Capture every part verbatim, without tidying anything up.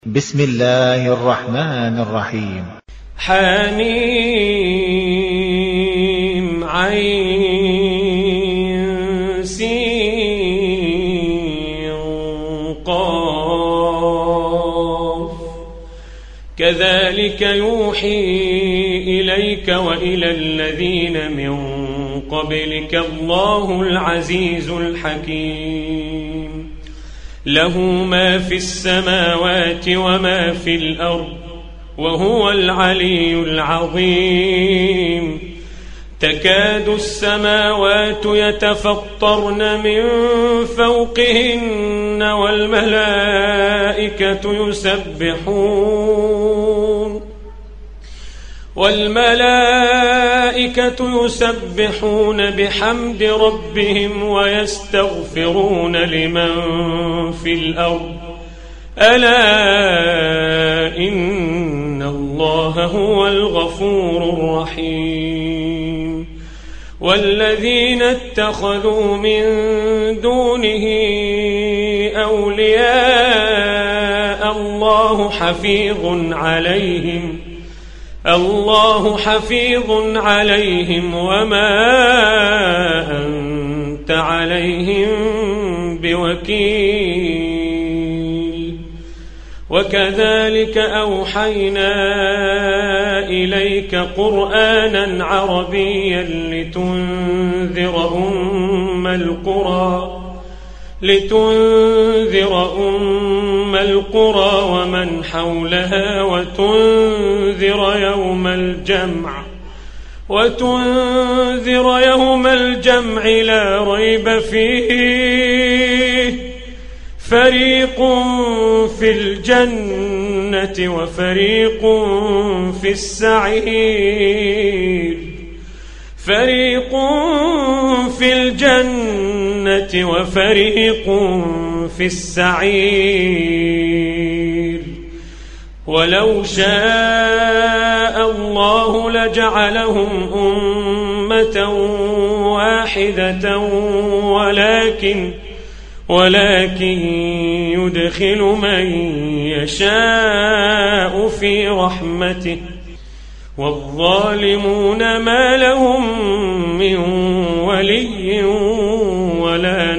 بسم الله الرحمن الرحيم. حميم عين سين قاف كذلك يوحي إليك وإلى الذين من قبلك الله العزيز الحكيم له ما في السماوات وما في الأرض وهو العلي العظيم تكاد السماوات يتفطرن من فوقهن والملائكة يسبحون والملائكة يسبحون بحمد ربهم ويستغفرون لمن في الأرض ألا إن الله هو الغفور الرحيم والذين اتخذوا من دونه أولياء الله حفيظ عليهم الله حفيظ عليهم وما أنت عليهم بوكيل وكذلك أوحينا إليك قرآنا عربيا لتنذر أم القرى لتنذر أم القرى ومن حولها وتنذر يوم الجمع وتنذر يوم الجمع لا ريب فيه فريق في الجنة وفريق في السعير فريق في الجنة وفريق في السعير ولو شاء الله لجعلهم أمة واحدة ولكن ولكن يدخل من يشاء في رحمته والظالمون ما لهم من ولي ولا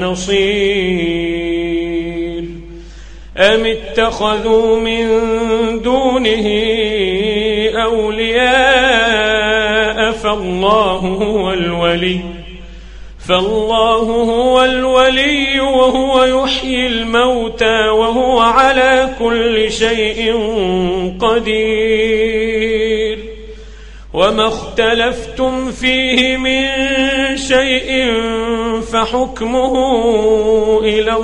نصير أم اتخذوا من دونه أولياء فالله هو الولي فالله هو الولي وهو يحيي الموتى وهو على كل شيء قدير وما اختلفتم فيه من شيء فحكمه إلى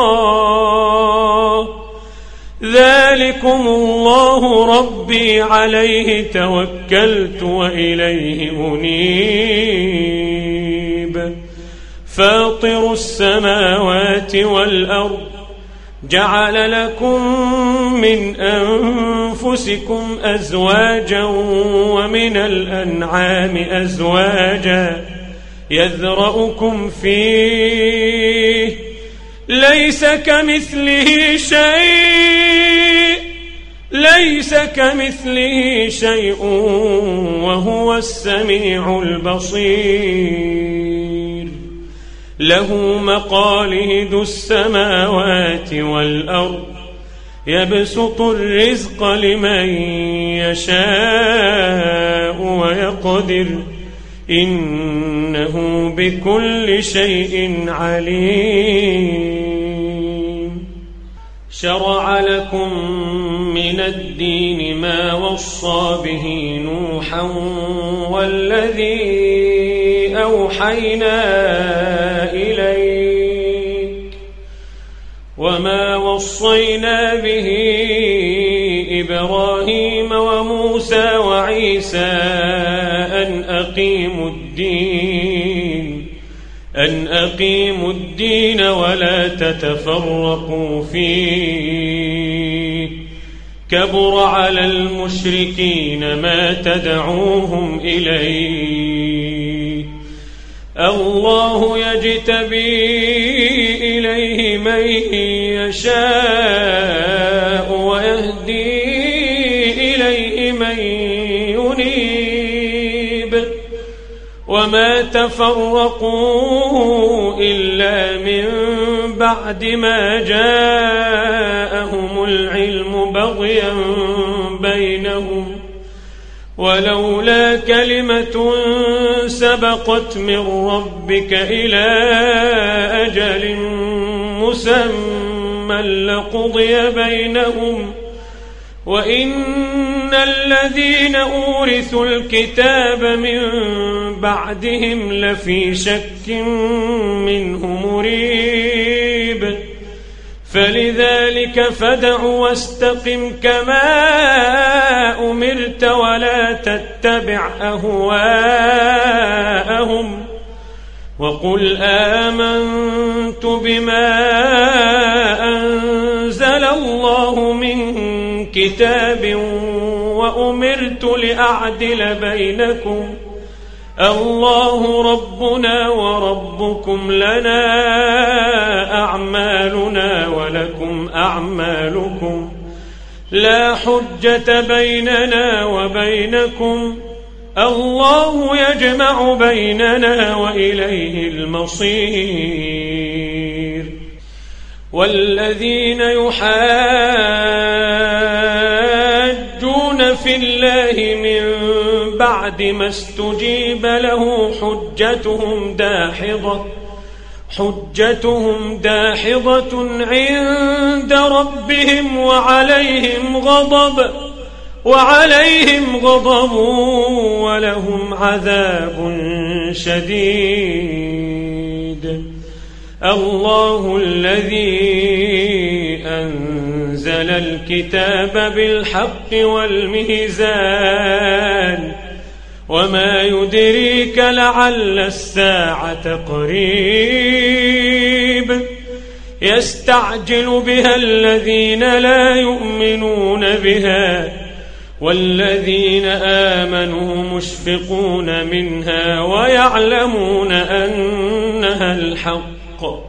الله ذلكم الله ربي عليه توكلت وإليه أنيب فاطر السماوات والأرض جعل لكم من أنفسكم أزواجا ومن الأنعام أزواجا يذرأكم فيه ليس كمثله شيء ليس كمثله شيء وهو السميع البصير له مقاليد السماوات والأرض يبسط الرزق لمن يشاء ويقدر إنه بكل شيء عليم شرع لكم من الدين ما وصى به نوحا والذي أوحينا إليك وما وصينا به إبراهيم وموسى وعيسى أن أقيموا الدين أن أقيموا الدين ولا تتفرقوا فيه كبر على المشركين ما تدعوهم إليه الله يجتبي إليه من يشاء ويهدي إليه من ينيب وما تفرقوا إلا من بعد ما جاءهم العلم بغيا بينهم ولولا كلمة سبقت من ربك إلى أجل مسمى لقضي بينهم وإن الذين أورثوا الكتاب من بعدهم لفي شك منه مريب فلذلك فادع واستقم كما أمرت ولا تتبع أهواءهم وقل آمنت بما أنزل الله من كتاب وأمرت لأعدل بينكم الله ربنا وربكم لنا أعمالنا ولكم أعمالكم لا حجة بيننا وبينكم الله يجمع بيننا وإليه المصير والذين يحاجون في الله من بعد ما استجيب له حجتهم داحضة حجتهم داحضة عند ربهم وعليهم غضب وعليهم غضب ولهم عذاب شديد الله الذي أنزل الكتاب بالحق والميزان وما يدريك لعل الساعة قريب يستعجل بها الذين لا يؤمنون بها والذين آمنوا مشفقون منها ويعلمون أنها الحق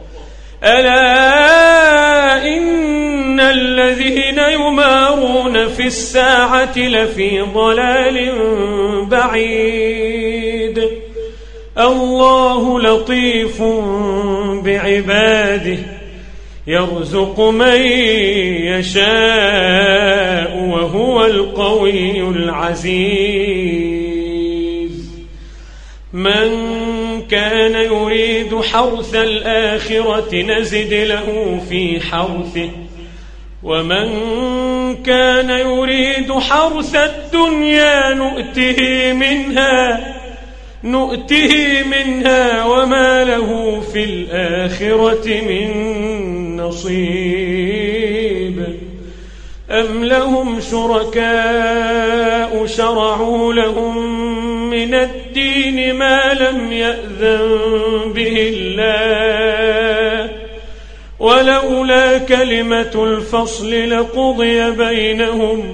ألا إن الذين يمارون في الساعة لفي ضلال بعيد الله لطيف بعباده يرزق من يشاء وهو القوي العزيز من كان يريد حرث الآخرة نزد له في حرثه ومن كان يريد حرث الدنيا نؤته منها نؤته منها وما له في الآخرة من نصيب أم لهم شركاء شرعوا لهم من الدين ما لم يأذن به الله ولولا كلمة الفصل لقضي بينهم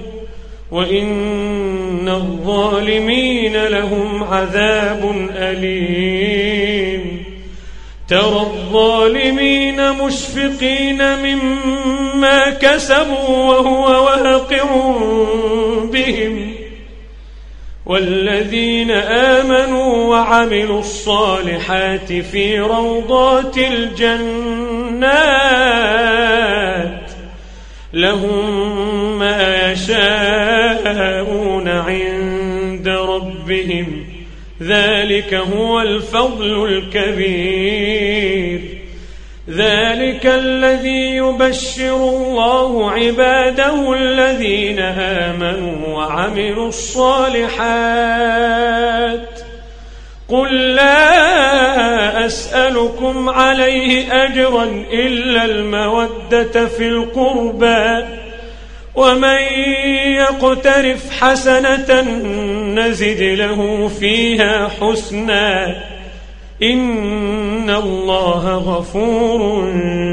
وإن الظالمين لهم عذاب أليم ترى الظالمين مشفقين مما كسبوا وهو واقع بهم والذين آمنوا وعملوا الصالحات في روضات الجنات لهم ما يشاءون عند ربهم ذلك هو الفضل الكبير ذلك الذي يبشر الله عباده الذين آمنوا وعملوا الصالحات قل لا أسألكم عليه أجرا إلا المودة في القربى ومن يقترف حسنة نزد له فيها حسنا إن الله غفور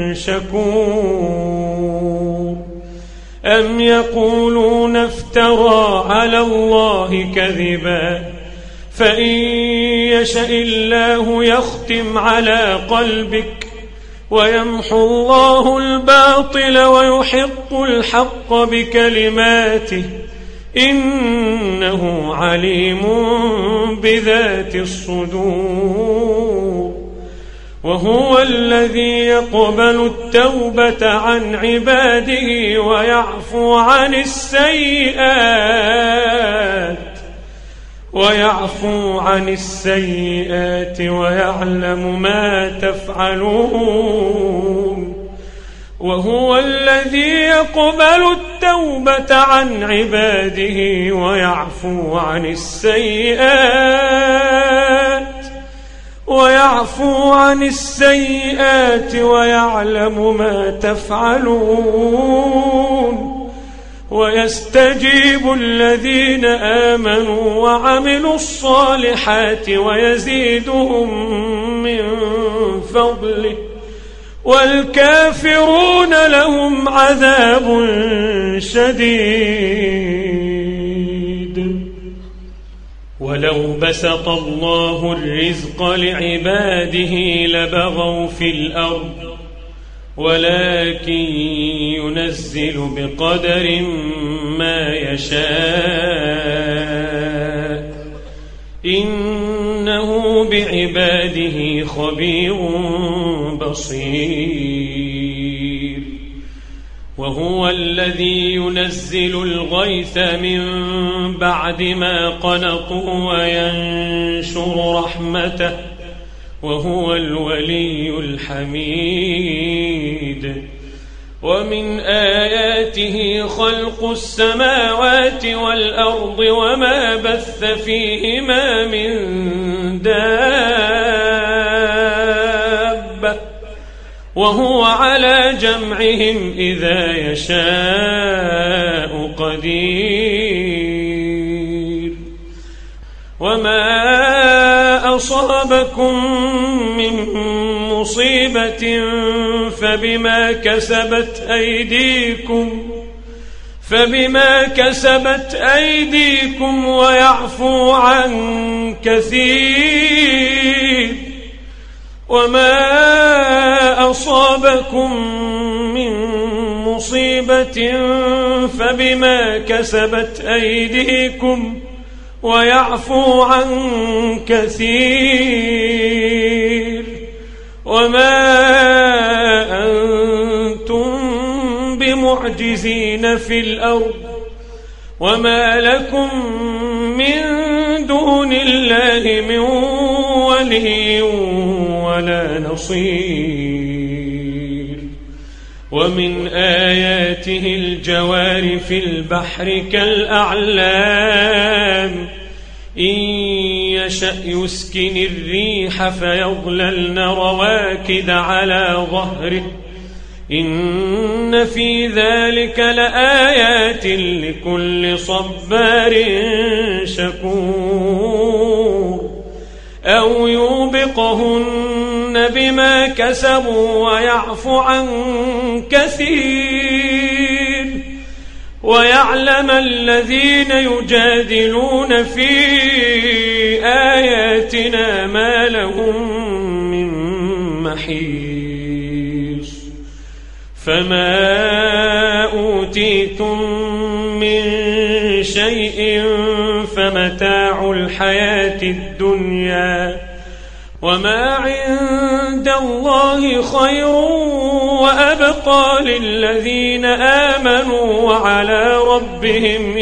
شكور أم يقولون افترى على الله كذبا فإن يشأ الله يختم على قلبك ويمحو الله الباطل ويحق الحق بكلماته إنه عليم بذات الصدور. وهو الذي يقبل التوبة عن عباده ويعفو عن السيئات ويعفو عن السيئات ويعلم ما تفعلون. وهو الذي يقبل التوبة عن عباده ويعفو عن السيئات ويعفو عن السيئات ويعلم ما تفعلون. ويستجيب الذين آمنوا وعملوا الصالحات ويزيدهم من فضله والكافرون لهم عذاب شديد. ولو بسط الله الرزق لعباده لبغوا في الأرض ولكن ينزل بقدر ما يشاء إنه بعباده خبير بصير. وهو الذي ينزل الغيث من بعد ما قنطوا وينشر رحمته وهو الولي الحميد. ومن آياته خلق السماوات والأرض وما بث فيهما من دابة وهو على جمعهم إذا يشاء قدير. وما أصابكم من مصيبة فبما كسبت أيديكم فبما كسبت أيديكم ويعفو عن كثير. وما أصابكم من مصيبة فبما كسبت أيديكم ويعفو عن كثير. وما أنتم بمعجزين في الأرض وما لكم من دون الله من ولي ولا نصير. ومن آياته الجوار في البحر كالأعلام إن يشأ يسكن الريح فيظللن رواكد على ظهره إن في ذلك لآيات لكل صبار شكور. أو يوبقهن بما كسبوا ويعفو عن كثير. ويعلم الذين يجادلون في آياتنا ما لهم من محيص. فما أوتيتم من شيء فمتاع الحياة الدنيا وما عند الله خير وأبقى للذين آمنوا وعلى ربهم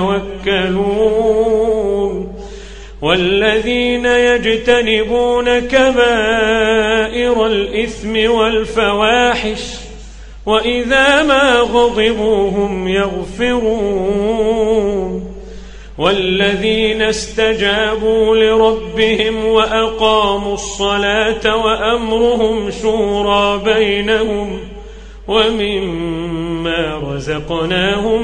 يتوكلون. والذين يجتنبون كبائر الإثم والفواحش وإذا ما غضبوا هم يغفرون. والذين استجابوا لربهم وأقاموا الصلاة وأمرهم شورى بينهم ومما رزقناهم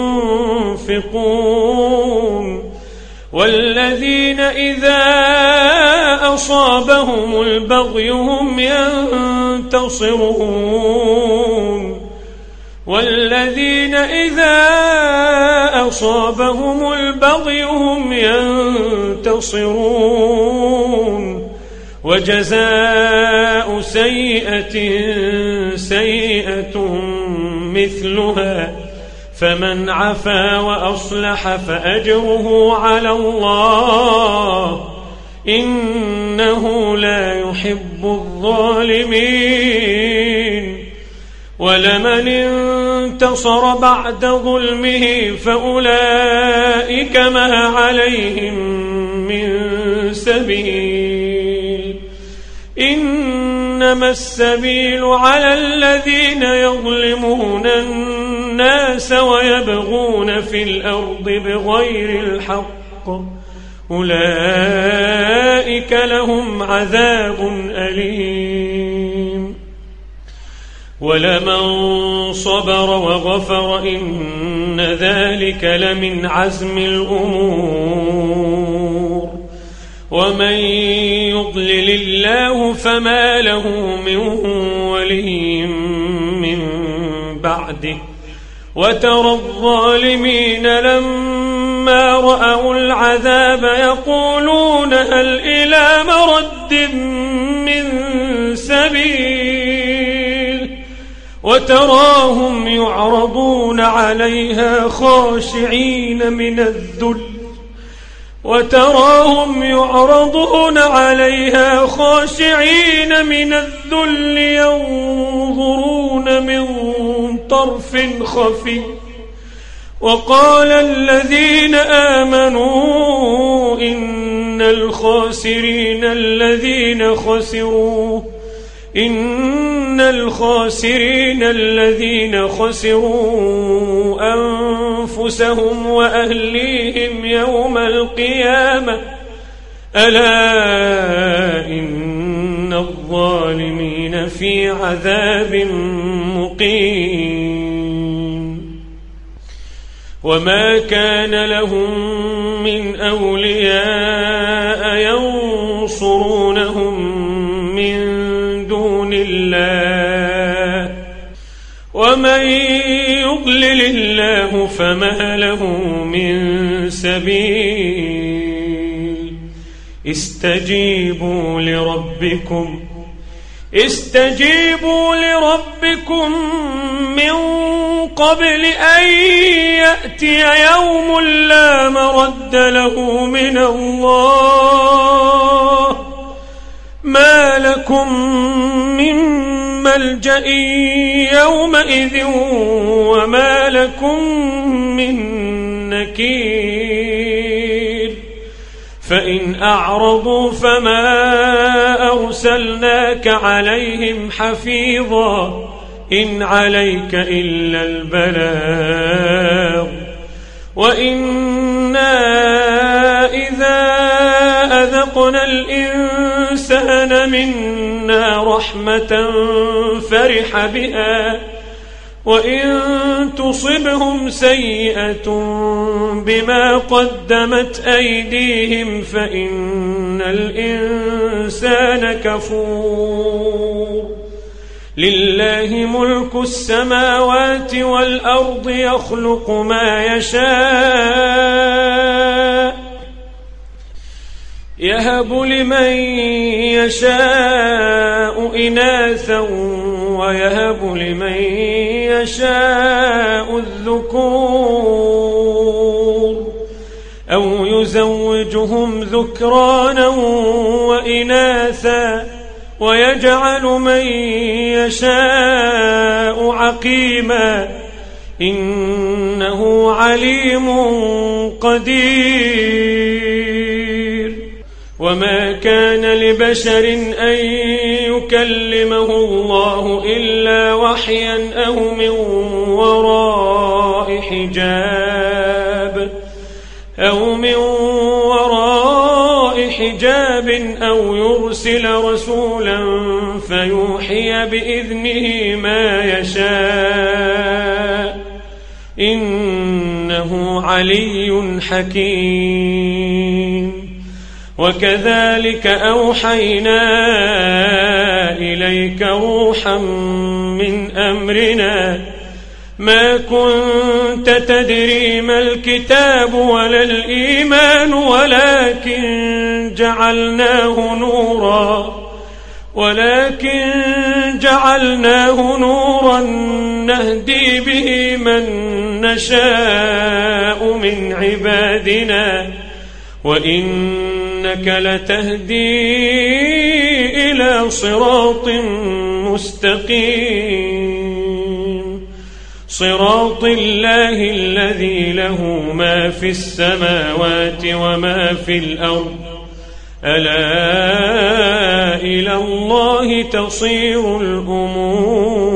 ينفقون. والذين إذا أصابهم البغي هم ينتصرون. والذين إذا أصابهم البغي هم ينتصرون ينتصرون وجزاء سيئة سيئة مثلها فمن عفا وأصلح فأجره على الله إنه لا يحب الظالمين ولمن انتصر بعد ظلمه فأولئك ما عليهم من سبيل إنما السبيل على الذين يظلمون الناس ويبغون في الأرض بغير الحق أولئك لهم عذاب أليم ولمن صبر وغفر إن ذلك لمن عزم الأمور ومن يضلل الله فما له من ولي من بعده وترى الظالمين لما رأوا العذاب يقولون هل إلى مرد من سبيل وتراهم يعرضون عليها خاشعين من الذل وتراهم يعرضون عليها خاشعين من الذل ينظرون من طرف خفي وقال الذين آمنوا إن الخاسرين الذين خسروا إن الخاسرين الذين خسروا أنفسهم وأهليهم يوم القيامة ألا إن الظالمين في عذاب مقيم وما كان لهم من أولياء ينصرونهم من دون الله ومن يضلل الله فما له من سبيل استجيبوا لربكم استجيبوا لربكم من قبل أن يأتي يوم لا مرد له من الله ما لكم من ملجأ يومئذ وما لكم من نكير فإن أعرضوا فما أرسلناك عليهم حفيظا إن عليك إلا البلاغ وإنا إذا أذقنا الإنسان منا رحمة فرح بها وإن تصبهم سيئة بما قدمت أيديهم فإن الإنسان كفور لله ملك السماوات والأرض يخلق ما يشاء يهب لمن يشاء إناثا ويهب لمن يشاء الذكور أو يزوجهم ذكرانا وإناثا ويجعل من يشاء عقيما إنه عليم قدير وما كان لبشر أن يكلمه الله إلا وحيا أو من وراء حجاب أو من وراء حجاب أو يرسل رسولا فيوحي بإذنه ما يشاء إنه علي حكيم وكذلك أوحينا إليك روحا من أمرنا ما كنت تدري ما الكتاب ولا الإيمان ولكن جعلناه نورا ولكن جعلناه نورا نهدي به من نشاء من عبادنا وإنك لتهدي إلى صراط مستقيم صراط الله الذي له ما في السماوات وما في الأرض ألا إلى الله تصير الأمور.